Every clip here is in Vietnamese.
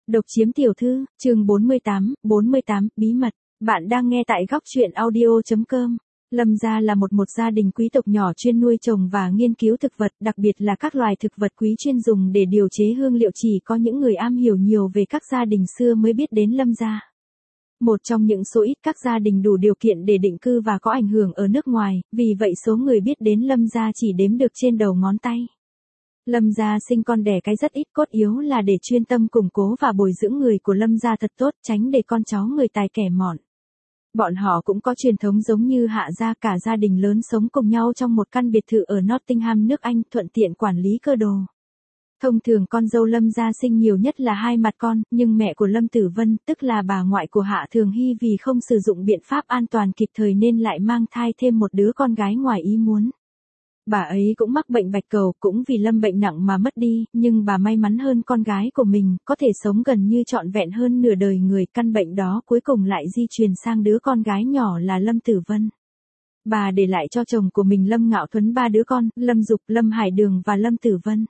Độc chiếm tiểu thư, chương 48, bí mật. Bạn đang nghe tại góc truyện audio.com. Lâm gia là một gia đình quý tộc nhỏ chuyên nuôi trồng và nghiên cứu thực vật, đặc biệt là các loài thực vật quý chuyên dùng để điều chế hương liệu, chỉ có những người am hiểu nhiều về các gia đình xưa mới biết đến Lâm gia. Một trong những số ít các gia đình đủ điều kiện để định cư và có ảnh hưởng ở nước ngoài, vì vậy số người biết đến Lâm gia chỉ đếm được trên đầu ngón tay. Lâm gia sinh con đẻ cái rất ít, cốt yếu là để chuyên tâm củng cố và bồi dưỡng người của Lâm gia thật tốt, tránh để con cháu người tài kẻ mọn. Bọn họ cũng có truyền thống giống như Hạ gia, cả gia đình lớn sống cùng nhau trong một căn biệt thự ở Nottingham, nước Anh, thuận tiện quản lý cơ đồ. Thông thường con dâu Lâm gia sinh nhiều nhất là 2 mặt con, nhưng mẹ của Lâm Tử Vân, tức là bà ngoại của Hạ Thường Hy, vì không sử dụng biện pháp an toàn kịp thời nên lại mang thai thêm một đứa con gái ngoài ý muốn. Bà ấy cũng mắc bệnh bạch cầu, cũng vì Lâm bệnh nặng mà mất đi, nhưng bà may mắn hơn con gái của mình, có thể sống gần như trọn vẹn hơn nửa đời người. Căn bệnh đó cuối cùng lại di truyền sang đứa con gái nhỏ là Lâm Tử Vân. Bà để lại cho chồng của mình Lâm Ngạo Thuấn 3 đứa con, Lâm Dục, Lâm Hải Đường và Lâm Tử Vân.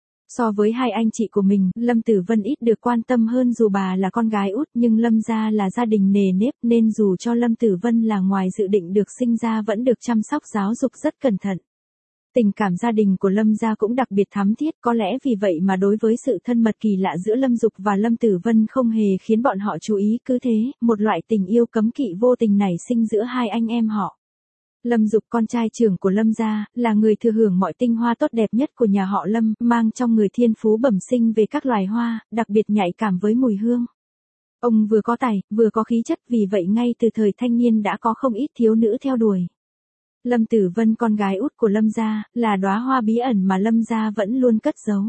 So với hai anh chị của mình, Lâm Tử Vân ít được quan tâm hơn, dù bà là con gái út, nhưng Lâm gia là gia đình nề nếp nên dù cho Lâm Tử Vân là ngoài dự định được sinh ra vẫn được chăm sóc giáo dục rất cẩn thận. Tình cảm gia đình của Lâm gia cũng đặc biệt thắm thiết, có lẽ vì vậy mà đối với sự thân mật kỳ lạ giữa Lâm Dục và Lâm Tử Vân không hề khiến bọn họ chú ý, cứ thế, một loại tình yêu cấm kỵ vô tình nảy sinh giữa hai anh em họ. Lâm Dục, con trai trưởng của Lâm gia, là người thừa hưởng mọi tinh hoa tốt đẹp nhất của nhà họ Lâm, mang trong người thiên phú bẩm sinh về các loài hoa, đặc biệt nhạy cảm với mùi hương. Ông vừa có tài, vừa có khí chất, vì vậy ngay từ thời thanh niên đã có không ít thiếu nữ theo đuổi. Lâm Tử Vân, con gái út của Lâm gia, là đóa hoa bí ẩn mà Lâm gia vẫn luôn cất giấu.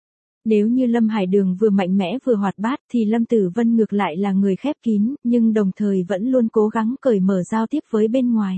Nếu như Lâm Hải Đường vừa mạnh mẽ vừa hoạt bát thì Lâm Tử Vân ngược lại là người khép kín, nhưng đồng thời vẫn luôn cố gắng cởi mở giao tiếp với bên ngoài.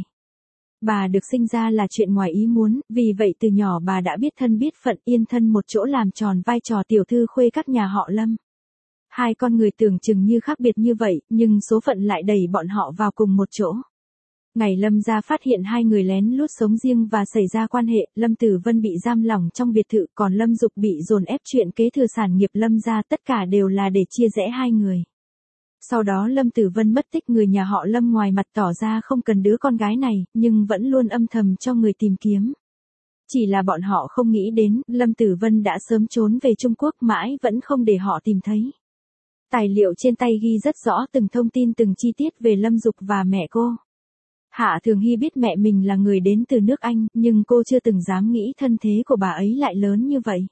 Bà được sinh ra là chuyện ngoài ý muốn, vì vậy từ nhỏ bà đã biết thân biết phận, yên thân một chỗ làm tròn vai trò tiểu thư khuê các nhà họ Lâm. Hai con người tưởng chừng như khác biệt như vậy, nhưng số phận lại đẩy bọn họ vào cùng một chỗ. Ngày Lâm gia phát hiện hai người lén lút sống riêng và xảy ra quan hệ, Lâm Tử Vân bị giam lỏng trong biệt thự, còn Lâm Dục bị dồn ép chuyện kế thừa sản nghiệp Lâm gia, tất cả đều là để chia rẽ hai người. Sau đó Lâm Tử Vân mất tích, người nhà họ Lâm ngoài mặt tỏ ra không cần đứa con gái này, nhưng vẫn luôn âm thầm cho người tìm kiếm. Chỉ là bọn họ không nghĩ đến, Lâm Tử Vân đã sớm trốn về Trung Quốc, mãi vẫn không để họ tìm thấy. Tài liệu trên tay ghi rất rõ từng thông tin, từng chi tiết về Lâm Dục và mẹ cô. Hạ Thường Hy biết mẹ mình là người đến từ nước Anh, nhưng cô chưa từng dám nghĩ thân thế của bà ấy lại lớn như vậy.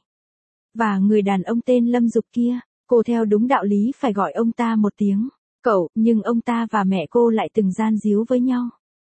Và người đàn ông tên Lâm Dục kia, cô theo đúng đạo lý phải gọi ông ta một tiếng cậu, nhưng ông ta và mẹ cô lại từng gian díu với nhau.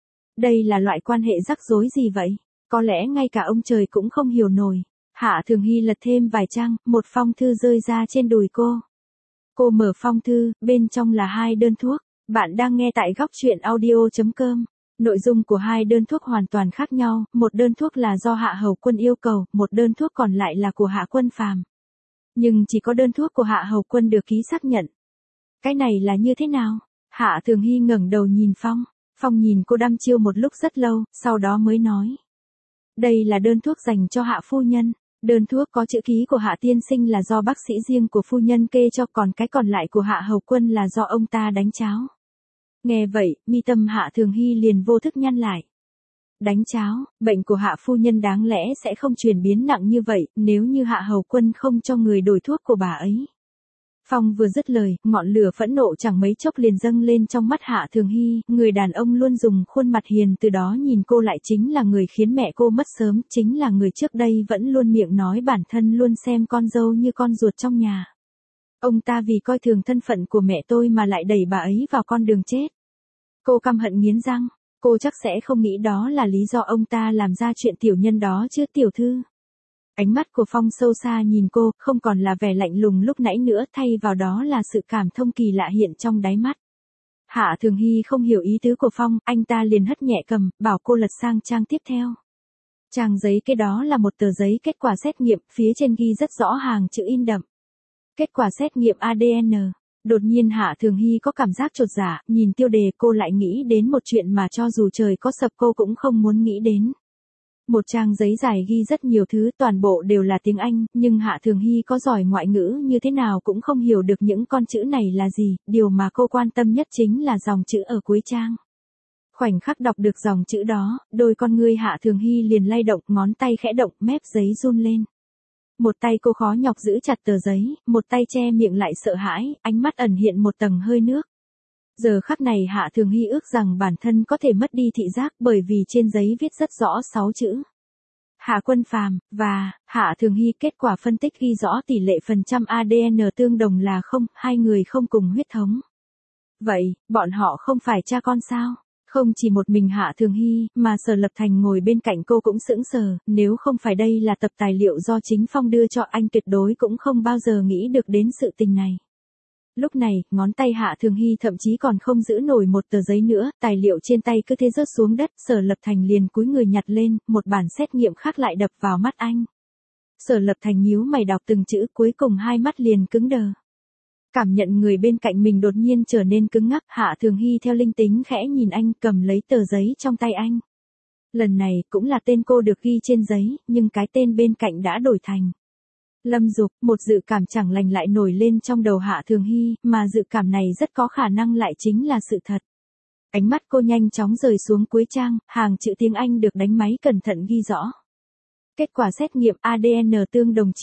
Đây là loại quan hệ rắc rối gì vậy? Có lẽ ngay cả ông trời cũng không hiểu nổi. Hạ Thường Hy lật thêm vài trang, một phong thư rơi ra trên đùi cô. Cô mở phong thư, bên trong là 2 đơn thuốc. Bạn đang nghe tại góc truyện audio.com. Nội dung của 2 đơn thuốc hoàn toàn khác nhau, một đơn thuốc là do Hạ Hầu Quân yêu cầu, một đơn thuốc còn lại là của Hạ Quân Phàm. Nhưng chỉ có đơn thuốc của Hạ Hầu Quân được ký xác nhận. Cái này là như thế nào? Hạ Thường Hy ngẩng đầu nhìn Phong. Phong nhìn cô đăm chiêu một lúc rất lâu, sau đó mới nói. Đây là đơn thuốc dành cho Hạ phu nhân. Đơn thuốc có chữ ký của Hạ tiên sinh là do bác sĩ riêng của phu nhân kê cho, còn cái còn lại của Hạ Hầu Quân là do ông ta đánh cháo. Nghe vậy, mi tâm Hạ Thường Hy liền vô thức nhăn lại. Đánh cháo, bệnh của Hạ phu nhân đáng lẽ sẽ không chuyển biến nặng như vậy, nếu như Hạ Hầu Quân không cho người đổi thuốc của bà ấy. Phong vừa dứt lời, ngọn lửa phẫn nộ chẳng mấy chốc liền dâng lên trong mắt Hạ Thường Hy, người đàn ông luôn dùng khuôn mặt hiền từ đó nhìn cô lại chính là người khiến mẹ cô mất sớm, chính là người trước đây vẫn luôn miệng nói bản thân luôn xem con dâu như con ruột trong nhà. Ông ta vì coi thường thân phận của mẹ tôi mà lại đẩy bà ấy vào con đường chết. Cô căm hận nghiến răng, cô chắc sẽ không nghĩ đó là lý do ông ta làm ra chuyện tiểu nhân đó chứ tiểu thư. Ánh mắt của Phong sâu xa nhìn cô, không còn là vẻ lạnh lùng lúc nãy nữa, thay vào đó là sự cảm thông kỳ lạ hiện trong đáy mắt. Hạ Thường Hy không hiểu ý tứ của Phong, anh ta liền hất nhẹ cầm, bảo cô lật sang trang tiếp theo. Trang giấy cái đó là một tờ giấy kết quả xét nghiệm, phía trên ghi rất rõ hàng chữ in đậm. Kết quả xét nghiệm ADN. Đột nhiên Hạ Thường Hy có cảm giác chột dạ, nhìn tiêu đề cô lại nghĩ đến một chuyện mà cho dù trời có sập cô cũng không muốn nghĩ đến. Một trang giấy dài ghi rất nhiều thứ, toàn bộ đều là tiếng Anh, nhưng Hạ Thường Hy có giỏi ngoại ngữ như thế nào cũng không hiểu được những con chữ này là gì, điều mà cô quan tâm nhất chính là dòng chữ ở cuối trang. Khoảnh khắc đọc được dòng chữ đó, đôi con ngươi Hạ Thường Hy liền lay động, ngón tay khẽ động, mép giấy run lên. Một tay cô khó nhọc giữ chặt tờ giấy, một tay che miệng lại sợ hãi, ánh mắt ẩn hiện một tầng hơi nước. Giờ khắc này Hạ Thường Hy ước rằng bản thân có thể mất đi thị giác bởi vì trên giấy viết rất rõ 6 chữ. Hạ Quân Phàm và Hạ Thường Hy, kết quả phân tích ghi rõ tỷ lệ phần trăm ADN tương đồng là 0, hai người không cùng huyết thống. Vậy, bọn họ không phải cha con sao? Không chỉ một mình Hạ Thường Hy, mà Sở Lập Thành ngồi bên cạnh cô cũng sững sờ, nếu không phải đây là tập tài liệu do chính Phong đưa cho anh tuyệt đối cũng không bao giờ nghĩ được đến sự tình này. Lúc này, ngón tay Hạ Thường Hy thậm chí còn không giữ nổi một tờ giấy nữa, tài liệu trên tay cứ thế rớt xuống đất, Sở Lập Thành liền cúi người nhặt lên, một bản xét nghiệm khác lại đập vào mắt anh. Sở Lập Thành nhíu mày đọc từng chữ, cuối cùng hai mắt liền cứng đờ. Cảm nhận người bên cạnh mình đột nhiên trở nên cứng ngắc, Hạ Thường Hy theo linh tính khẽ nhìn anh, cầm lấy tờ giấy trong tay anh. Lần này cũng là tên cô được ghi trên giấy, nhưng cái tên bên cạnh đã đổi thành Lâm Dục. Một dự cảm chẳng lành lại nổi lên trong đầu Hạ Thường Hy, mà dự cảm này rất có khả năng lại chính là sự thật. Ánh mắt cô nhanh chóng rời xuống cuối trang, hàng chữ tiếng Anh được đánh máy cẩn thận ghi rõ. Kết quả xét nghiệm ADN tương đồng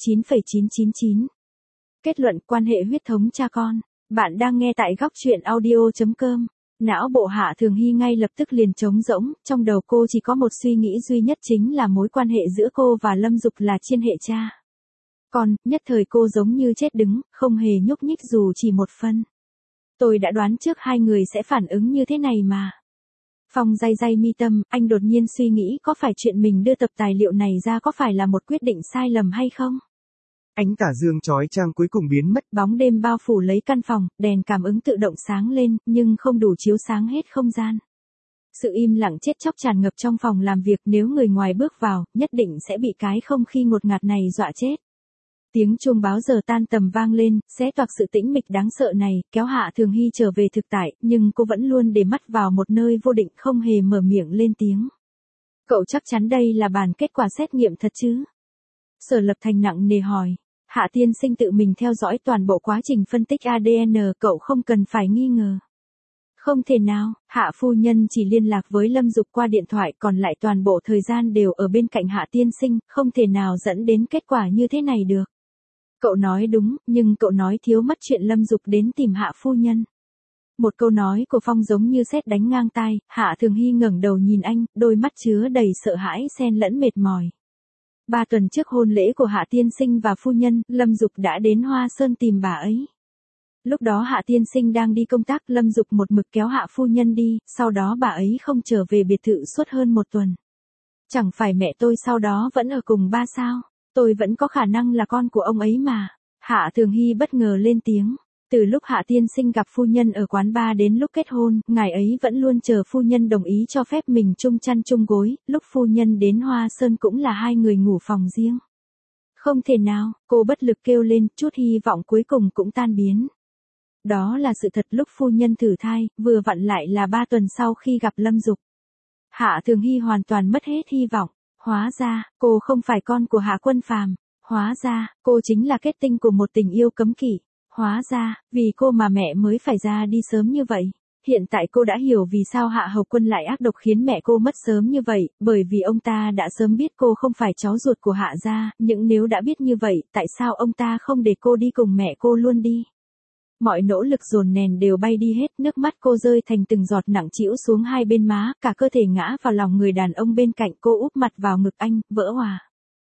99,999. Kết luận quan hệ huyết thống cha con. Bạn đang nghe tại góc truyện audio.com. Não bộ Hạ Thường Hy ngay lập tức liền trống rỗng, trong đầu cô chỉ có một suy nghĩ duy nhất chính là mối quan hệ giữa cô và Lâm Dục là chiên hệ cha. Còn, nhất thời cô giống như chết đứng, không hề nhúc nhích dù chỉ một phân. Tôi đã đoán trước hai người sẽ phản ứng như thế này mà. Phong day day mi tâm, anh đột nhiên suy nghĩ có phải chuyện mình đưa tập tài liệu này ra có phải là một quyết định sai lầm hay không? Ánh tà dương chói chang cuối cùng biến mất. Bóng đêm bao phủ lấy căn phòng, đèn cảm ứng tự động sáng lên, nhưng không đủ chiếu sáng hết không gian. Sự im lặng chết chóc tràn ngập trong phòng làm việc, nếu người ngoài bước vào, nhất định sẽ bị cái không khí ngột ngạt này dọa chết. Tiếng chuông báo giờ tan tầm vang lên, xé toạc sự tĩnh mịch đáng sợ này, kéo Hạ Thường Hy trở về thực tại, nhưng cô vẫn luôn để mắt vào một nơi vô định, không hề mở miệng lên tiếng. Cậu chắc chắn đây là bản kết quả xét nghiệm thật chứ? Sở Lập Thành nặng nề hỏi. Hạ tiên sinh tự mình theo dõi toàn bộ quá trình phân tích ADN, cậu không cần phải nghi ngờ. Không thể nào, Hạ phu nhân chỉ liên lạc với Lâm Dục qua điện thoại, còn lại toàn bộ thời gian đều ở bên cạnh Hạ tiên sinh, không thể nào dẫn đến kết quả như thế này được. Cậu nói đúng, nhưng cậu nói thiếu mất chuyện Lâm Dục đến tìm Hạ phu nhân. Một câu nói của Phong giống như sét đánh ngang tai, Hạ Thường Hy ngẩng đầu nhìn anh, đôi mắt chứa đầy sợ hãi xen lẫn mệt mỏi. 3 tuần trước hôn lễ của Hạ tiên sinh và phu nhân, Lâm Dục đã đến Hoa Sơn tìm bà ấy. Lúc đó Hạ tiên sinh đang đi công tác, Lâm Dục một mực kéo Hạ phu nhân đi, sau đó bà ấy không trở về biệt thự suốt hơn 1 tuần. Chẳng phải mẹ tôi sau đó vẫn ở cùng ba sao? Tôi vẫn có khả năng là con của ông ấy mà. Hạ Thường Hy bất ngờ lên tiếng. Từ lúc Hạ tiên sinh gặp phu nhân ở quán bar đến lúc kết hôn, ngài ấy vẫn luôn chờ phu nhân đồng ý cho phép mình chung chăn chung gối, lúc phu nhân đến Hoa Sơn cũng là hai người ngủ phòng riêng. Không thể nào, cô bất lực kêu lên, chút hy vọng cuối cùng cũng tan biến. Đó là sự thật, lúc phu nhân thử thai, vừa vặn lại là 3 tuần sau khi gặp Lâm Dục. Hạ Thường Hy hoàn toàn mất hết hy vọng. Hóa ra, cô không phải con của Hạ Quân Phàm. Hóa ra, cô chính là kết tinh của một tình yêu cấm kỵ. Hóa ra, vì cô mà mẹ mới phải ra đi sớm như vậy. Hiện tại cô đã hiểu vì sao Hạ Hầu Quân lại ác độc khiến mẹ cô mất sớm như vậy, bởi vì ông ta đã sớm biết cô không phải cháu ruột của Hạ gia, nhưng nếu đã biết như vậy, tại sao ông ta không để cô đi cùng mẹ cô luôn đi? Mọi nỗ lực dồn nén đều bay đi hết, nước mắt cô rơi thành từng giọt nặng trĩu xuống hai bên má, cả cơ thể ngã vào lòng người đàn ông bên cạnh, cô úp mặt vào ngực anh, vỡ òa.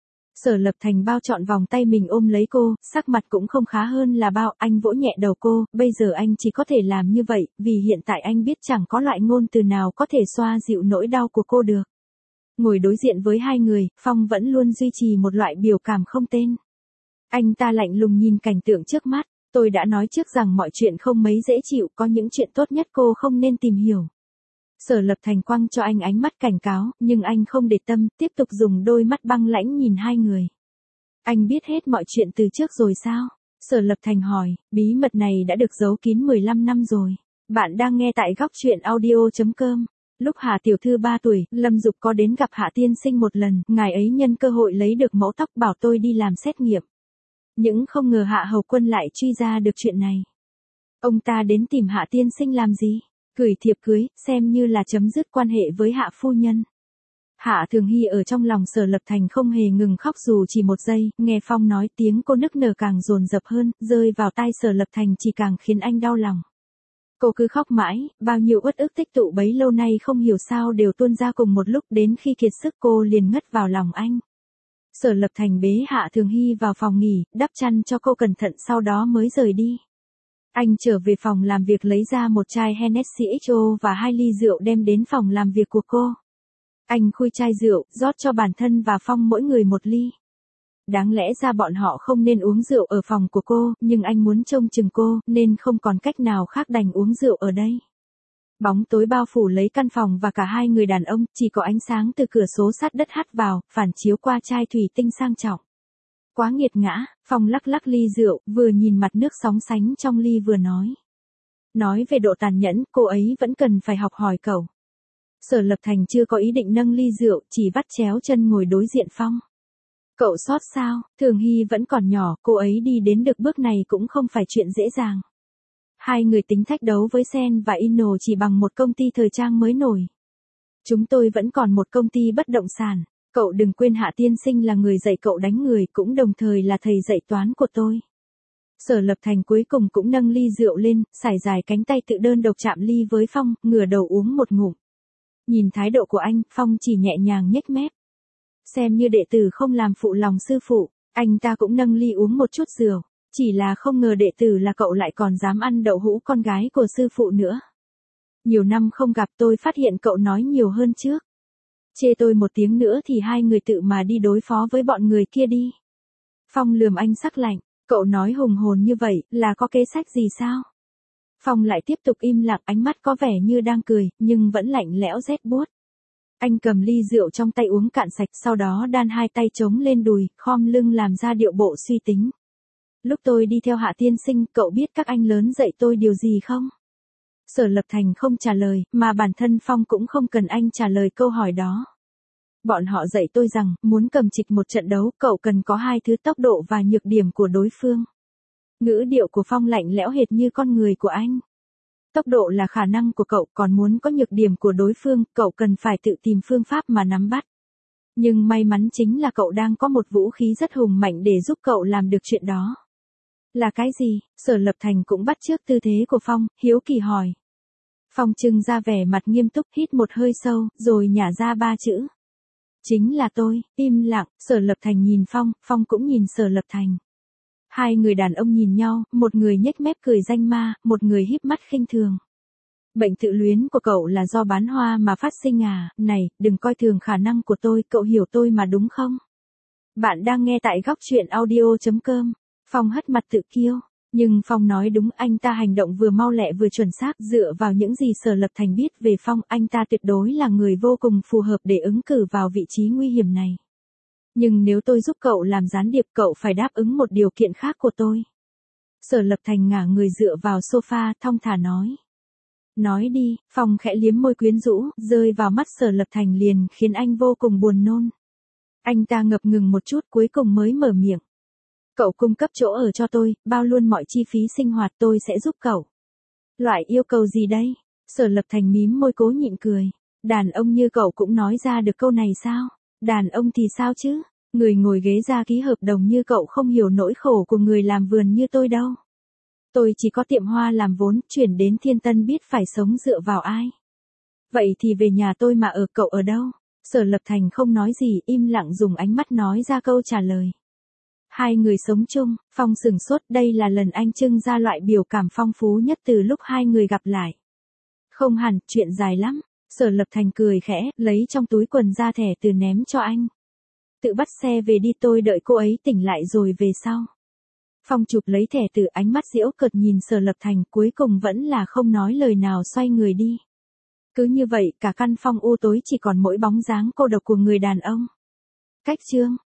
Sở Lập Thành bao trọn vòng tay mình ôm lấy cô, sắc mặt cũng không khá hơn là bao, anh vỗ nhẹ đầu cô, bây giờ anh chỉ có thể làm như vậy, vì hiện tại anh biết chẳng có loại ngôn từ nào có thể xoa dịu nỗi đau của cô được. Ngồi đối diện với hai người, Phong vẫn luôn duy trì một loại biểu cảm không tên. Anh ta lạnh lùng nhìn cảnh tượng trước mắt, tôi đã nói trước rằng mọi chuyện không mấy dễ chịu, có những chuyện tốt nhất cô không nên tìm hiểu. Sở Lập Thành quăng cho anh ánh mắt cảnh cáo, nhưng anh không để tâm, tiếp tục dùng đôi mắt băng lãnh nhìn hai người. Anh biết hết mọi chuyện từ trước rồi sao? Sở Lập Thành hỏi, bí mật này đã được giấu kín 15 năm rồi. Bạn đang nghe tại góc truyện audio.com. Lúc Hạ tiểu thư 3 tuổi, Lâm Dục có đến gặp Hạ tiên sinh một lần, ngài ấy nhân cơ hội lấy được mẫu tóc bảo tôi đi làm xét nghiệm. Nhưng không ngờ Hạ hầu quân lại truy ra được chuyện này. Ông ta đến tìm Hạ tiên sinh làm gì? Gửi thiệp cưới, xem như là chấm dứt quan hệ với Hạ phu nhân. Hạ Thường Hy ở trong lòng Sở Lập Thành không hề ngừng khóc dù chỉ một giây, nghe Phong nói tiếng cô nức nở càng dồn dập hơn, rơi vào tai Sở Lập Thành chỉ càng khiến anh đau lòng. Cô cứ khóc mãi, bao nhiêu uất ức tích tụ bấy lâu nay không hiểu sao đều tuôn ra cùng một lúc, đến khi kiệt sức cô liền ngất vào lòng anh. Sở Lập Thành bế Hạ Thường Hy vào phòng nghỉ, đắp chăn cho cô cẩn thận sau đó mới rời đi. Anh trở về phòng làm việc lấy ra một chai Hennessy XO và 2 ly rượu đem đến phòng làm việc của cô. Anh khui chai rượu, rót cho bản thân và Phong mỗi người một ly. Đáng lẽ ra bọn họ không nên uống rượu ở phòng của cô, nhưng anh muốn trông chừng cô, nên không còn cách nào khác đành uống rượu ở đây. Bóng tối bao phủ lấy căn phòng và cả hai người đàn ông, chỉ có ánh sáng từ cửa sổ sát đất hắt vào, phản chiếu qua chai thủy tinh sang trọng. Quá nghiệt ngã, Phong lắc lắc ly rượu, vừa nhìn mặt nước sóng sánh trong ly vừa nói. Nói về độ tàn nhẫn, cô ấy vẫn cần phải học hỏi cậu. Sở Lập Thành chưa có ý định nâng ly rượu, chỉ vắt chéo chân ngồi đối diện Phong. Cậu sót sao, Thường Hy vẫn còn nhỏ, cô ấy đi đến được bước này cũng không phải chuyện dễ dàng. Hai người tính thách đấu với Sen và Inno chỉ bằng một công ty thời trang mới nổi. Chúng tôi vẫn còn một công ty bất động sản. Cậu đừng quên Hạ tiên sinh là người dạy cậu đánh người, cũng đồng thời là thầy dạy toán của tôi. Sở Lập Thành cuối cùng cũng nâng ly rượu lên, sải dài cánh tay tự đơn độc chạm ly với Phong, ngửa đầu uống một ngụm. Nhìn thái độ của anh, Phong chỉ nhẹ nhàng nhếch mép. Xem như đệ tử không làm phụ lòng sư phụ, anh ta cũng nâng ly uống một chút rượu. Chỉ là không ngờ đệ tử là cậu lại còn dám ăn đậu hũ con gái của sư phụ nữa. Nhiều năm không gặp tôi phát hiện cậu nói nhiều hơn trước. Chê tôi một tiếng nữa thì hai người tự mà đi đối phó với bọn người kia đi. Phong lườm anh sắc lạnh, cậu nói hùng hồn như vậy, là có kế sách gì sao? Phong lại tiếp tục im lặng, ánh mắt có vẻ như đang cười, nhưng vẫn lạnh lẽo rét buốt. Anh cầm ly rượu trong tay uống cạn sạch, sau đó đan hai tay chống lên đùi, khom lưng làm ra điệu bộ suy tính. Lúc tôi đi theo Hạ tiên sinh, cậu biết các anh lớn dạy tôi điều gì không? Sở Lập Thành không trả lời, mà bản thân Phong cũng không cần anh trả lời câu hỏi đó. Bọn họ dạy tôi rằng, muốn cầm trịch một trận đấu, cậu cần có hai thứ: tốc độ và nhược điểm của đối phương. Ngữ điệu của Phong lạnh lẽo hệt như con người của anh. Tốc độ là khả năng của cậu, còn muốn có nhược điểm của đối phương, cậu cần phải tự tìm phương pháp mà nắm bắt. Nhưng may mắn chính là cậu đang có một vũ khí rất hùng mạnh để giúp cậu làm được chuyện đó. Là cái gì? Sở Lập Thành cũng bắt chước tư thế của Phong, hiếu kỳ hỏi. Phong trưng ra vẻ mặt nghiêm túc, hít một hơi sâu, rồi nhả ra 3 chữ. Chính là tôi. Im lặng, Sở Lập Thành nhìn Phong, Phong cũng nhìn Sở Lập Thành. Hai người đàn ông nhìn nhau, một người nhếch mép cười danh ma, một người híp mắt khinh thường. Bệnh tự luyến của cậu là do bán hoa mà phát sinh à? Này, đừng coi thường khả năng của tôi, cậu hiểu tôi mà đúng không? Bạn đang nghe tại góc truyện audio.com. Phong hất mặt tự kiêu. Nhưng Phong nói đúng, anh ta hành động vừa mau lẹ vừa chuẩn xác, dựa vào những gì Sở Lập Thành biết về Phong, anh ta tuyệt đối là người vô cùng phù hợp để ứng cử vào vị trí nguy hiểm này. Nhưng nếu tôi giúp cậu làm gián điệp, cậu phải đáp ứng một điều kiện khác của tôi. Sở Lập Thành ngả người dựa vào sofa, thong thả nói. Nói đi, Phong khẽ liếm môi quyến rũ, rơi vào mắt Sở Lập Thành liền khiến anh vô cùng buồn nôn. Anh ta ngập ngừng một chút cuối cùng mới mở miệng. Cậu cung cấp chỗ ở cho tôi, bao luôn mọi chi phí sinh hoạt, tôi sẽ giúp cậu. Loại yêu cầu gì đây? Sở Lập Thành mím môi cố nhịn cười. Đàn ông như cậu cũng nói ra được câu này sao? Đàn ông thì sao chứ? Người ngồi ghế ra ký hợp đồng như cậu không hiểu nỗi khổ của người làm vườn như tôi đâu. Tôi chỉ có tiệm hoa làm vốn, chuyển đến Thiên Tân biết phải sống dựa vào ai. Vậy thì về nhà tôi mà ở, cậu ở đâu? Sở Lập Thành không nói gì, im lặng dùng ánh mắt nói ra câu trả lời. Hai người sống chung, Phong sửng sốt, đây là lần anh trưng ra loại biểu cảm phong phú nhất từ lúc hai người gặp lại. Không hẳn, chuyện dài lắm. Sở Lập Thành cười khẽ, lấy trong túi quần ra thẻ từ ném cho anh. Tự bắt xe về đi, tôi đợi cô ấy tỉnh lại rồi về sau. Phong chụp lấy thẻ từ, ánh mắt giễu cợt nhìn Sở Lập Thành, cuối cùng vẫn là không nói lời nào xoay người đi. Cứ như vậy, cả căn phòng u tối chỉ còn mỗi bóng dáng cô độc của người đàn ông. Cách chương.